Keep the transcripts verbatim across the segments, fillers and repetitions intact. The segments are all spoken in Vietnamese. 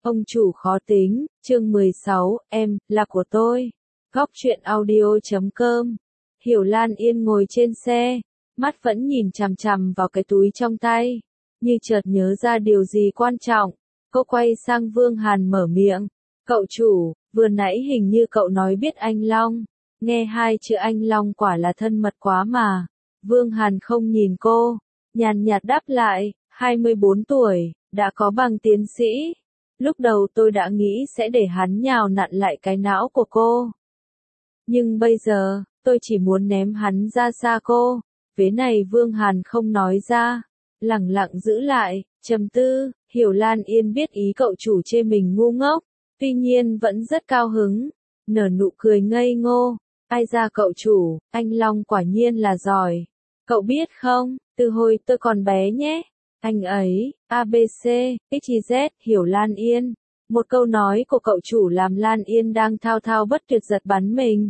Ông chủ khó tính, chương mười sáu, em, là của tôi. Góc truyện audio chấm com. Hiểu Lan Yên ngồi trên xe, mắt vẫn nhìn chằm chằm vào cái túi trong tay, như chợt nhớ ra điều gì quan trọng. Cô quay sang Vương Hàn mở miệng. Cậu chủ, vừa nãy hình như cậu nói biết anh Long. Nghe hai chữ anh Long quả là thân mật quá mà. Vương Hàn không nhìn cô, nhàn nhạt đáp lại, hai mươi bốn tuổi, đã có bằng tiến sĩ. Lúc đầu tôi đã nghĩ sẽ để hắn nhào nặn lại cái não của cô. Nhưng bây giờ, tôi chỉ muốn ném hắn ra xa cô. Vế này Vương Hàn không nói ra, lẳng lặng giữ lại, trầm tư. Hiểu Lan Yên biết ý cậu chủ chê mình ngu ngốc, tuy nhiên vẫn rất cao hứng, nở nụ cười ngây ngô. Ai ra cậu chủ, anh Long quả nhiên là giỏi. Cậu biết không, từ hồi tôi còn bé nhé, anh ấy, a bê xê, ích i dét, Hiểu Lan Yên. Một câu nói của cậu chủ làm Lan Yên đang thao thao bất tuyệt giật bắn mình.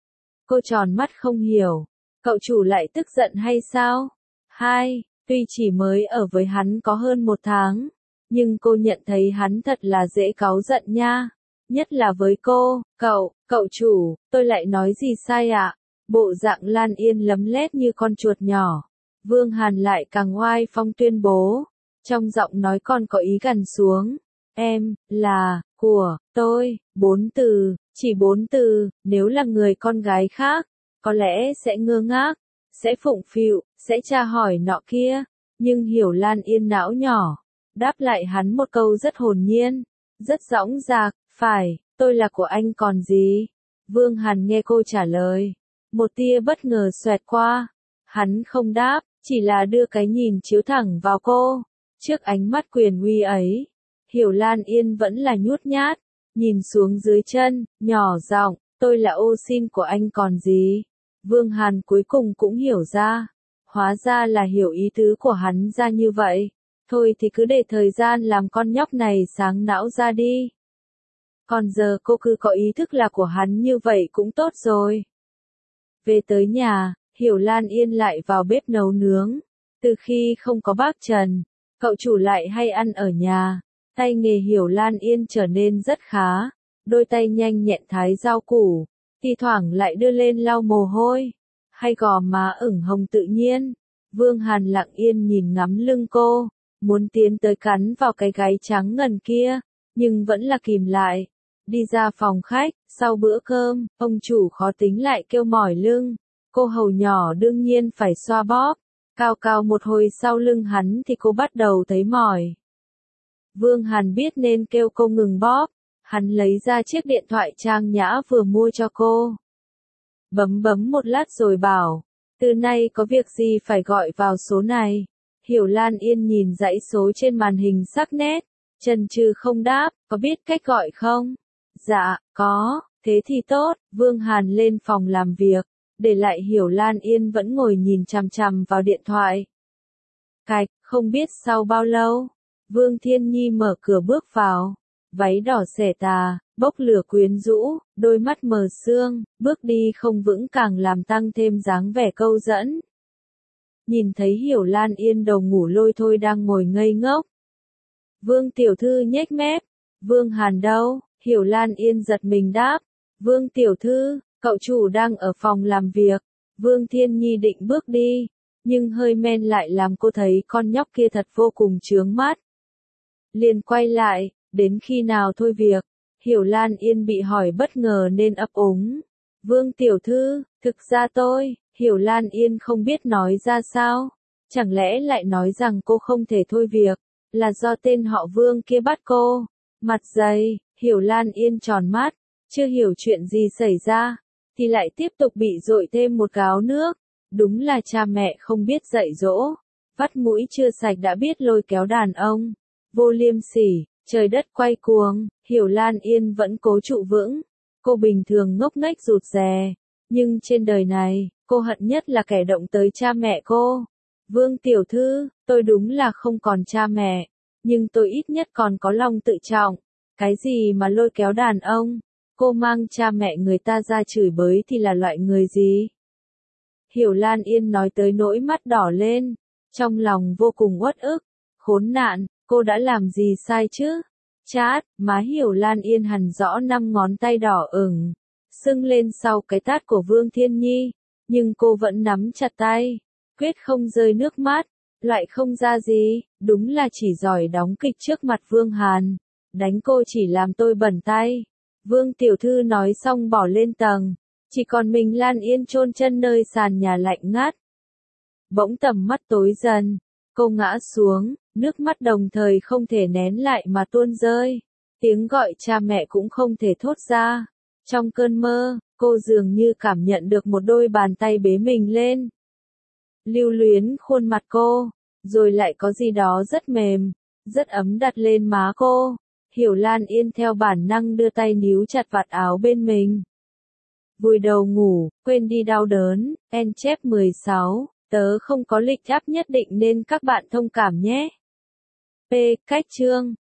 Cô tròn mắt không hiểu, cậu chủ lại tức giận hay sao? Hai, tuy chỉ mới ở với hắn có hơn một tháng, nhưng cô nhận thấy hắn thật là dễ cáu giận nha. Nhất là với cô, cậu, cậu chủ, tôi lại nói gì sai ạ? Bộ dạng Lan Yên lấm lét như con chuột nhỏ. Vương Hàn lại càng oai phong tuyên bố, trong giọng nói còn có ý gằn xuống. Em, là, của, tôi, bốn từ, chỉ bốn từ, nếu là người con gái khác, có lẽ sẽ ngơ ngác, sẽ phụng phịu, sẽ tra hỏi nọ kia, nhưng Hiểu Lan Yên não nhỏ, đáp lại hắn một câu rất hồn nhiên, rất dõng dạc, phải, tôi là của anh còn gì? Vương Hàn nghe cô trả lời, một tia bất ngờ xoẹt qua, hắn không đáp, chỉ là đưa cái nhìn chiếu thẳng vào cô. Trước ánh mắt quyền uy ấy, Hiểu Lan Yên vẫn là nhút nhát, nhìn xuống dưới chân, nhỏ giọng, tôi là ô xin của anh còn gì? Vương Hàn cuối cùng cũng hiểu ra, hóa ra là hiểu ý tứ của hắn ra như vậy. Thôi thì cứ để thời gian làm con nhóc này sáng não ra đi. Còn giờ cô cứ có ý thức là của hắn như vậy cũng tốt rồi. Về tới nhà, Hiểu Lan Yên lại vào bếp nấu nướng. Từ khi không có bác Trần, cậu chủ lại hay ăn ở nhà. Tay nghề Hiểu Lan Yên trở nên rất khá. Đôi tay nhanh nhẹn thái rau củ, thi thoảng lại đưa lên lau mồ hôi, hay gò má ửng hồng tự nhiên. Vương Hàn lặng yên nhìn ngắm lưng cô, muốn tiến tới cắn vào cái gáy trắng ngần kia, nhưng vẫn là kìm lại. Đi ra phòng khách, sau bữa cơm, ông chủ khó tính lại kêu mỏi lưng. Cô hầu nhỏ đương nhiên phải xoa bóp. Cao cao một hồi sau lưng hắn thì cô bắt đầu thấy mỏi. Vương Hàn biết nên kêu cô ngừng bóp. Hắn lấy ra chiếc điện thoại trang nhã vừa mua cho cô. Bấm bấm một lát rồi bảo, từ nay có việc gì phải gọi vào số này. Hiểu Lan Yên nhìn dãy số trên màn hình sắc nét, chần chừ không đáp, có biết cách gọi không? Dạ, có, thế thì tốt. Vương Hàn lên phòng làm việc, để lại Hiểu Lan Yên vẫn ngồi nhìn chằm chằm vào điện thoại. Cạch, không biết sau bao lâu, Vương Thiên Nhi mở cửa bước vào, váy đỏ xẻ tà, bốc lửa quyến rũ, đôi mắt mờ sương, bước đi không vững càng làm tăng thêm dáng vẻ câu dẫn. Nhìn thấy Hiểu Lan Yên đầu ngủ lôi thôi đang ngồi ngây ngốc. Vương tiểu thư nhếch mép, Vương Hàn đâu? Hiểu Lan Yên giật mình đáp, Vương tiểu thư, cậu chủ đang ở phòng làm việc. Vương Thiên Nhi định bước đi, nhưng hơi men lại làm cô thấy con nhóc kia thật vô cùng chướng mắt. Liền quay lại, đến khi nào thôi việc? Hiểu Lan Yên bị hỏi bất ngờ nên ấp úng. Vương tiểu thư, thực ra tôi, Hiểu Lan Yên không biết nói ra sao. Chẳng lẽ lại nói rằng cô không thể thôi việc, là do tên họ Vương kia bắt cô? Mặt dày, Hiểu Lan Yên tròn mắt, chưa hiểu chuyện gì xảy ra, thì lại tiếp tục bị dội thêm một gáo nước. Đúng là cha mẹ không biết dạy dỗ, vắt mũi chưa sạch đã biết lôi kéo đàn ông. Vô liêm sỉ, trời đất quay cuồng, Hiểu Lan Yên vẫn cố trụ vững. Cô bình thường ngốc nghếch rụt rè, nhưng trên đời này, cô hận nhất là kẻ động tới cha mẹ cô. Vương tiểu thư, tôi đúng là không còn cha mẹ, nhưng tôi ít nhất còn có lòng tự trọng. Cái gì mà lôi kéo đàn ông? Cô mang cha mẹ người ta ra chửi bới thì là loại người gì? Hiểu Lan Yên nói tới nỗi mắt đỏ lên, trong lòng vô cùng uất ức. Khốn nạn, cô đã làm gì sai chứ? Chát, má Hiểu Lan Yên hằn rõ năm ngón tay đỏ ửng, sưng lên sau cái tát của Vương Thiên Nhi, nhưng cô vẫn nắm chặt tay, quyết không rơi nước mắt, lại không ra gì, đúng là chỉ giỏi đóng kịch trước mặt Vương Hàn, đánh cô chỉ làm tôi bẩn tay. Vương tiểu thư nói xong bỏ lên tầng, chỉ còn mình Lan Yên chôn chân nơi sàn nhà lạnh ngắt. Bỗng tầm mắt tối dần, cô ngã xuống, nước mắt đồng thời không thể nén lại mà tuôn rơi. Tiếng gọi cha mẹ cũng không thể thốt ra. Trong cơn mơ, cô dường như cảm nhận được một đôi bàn tay bế mình lên. Lưu luyến khuôn mặt cô, rồi lại có gì đó rất mềm, rất ấm đặt lên má cô. Hiểu Lan Yên theo bản năng đưa tay níu chặt vạt áo bên mình. Vùi đầu ngủ, quên đi đau đớn, en chép mười sáu, tớ không có lịch áp nhất định nên các bạn thông cảm nhé. P. Cách chương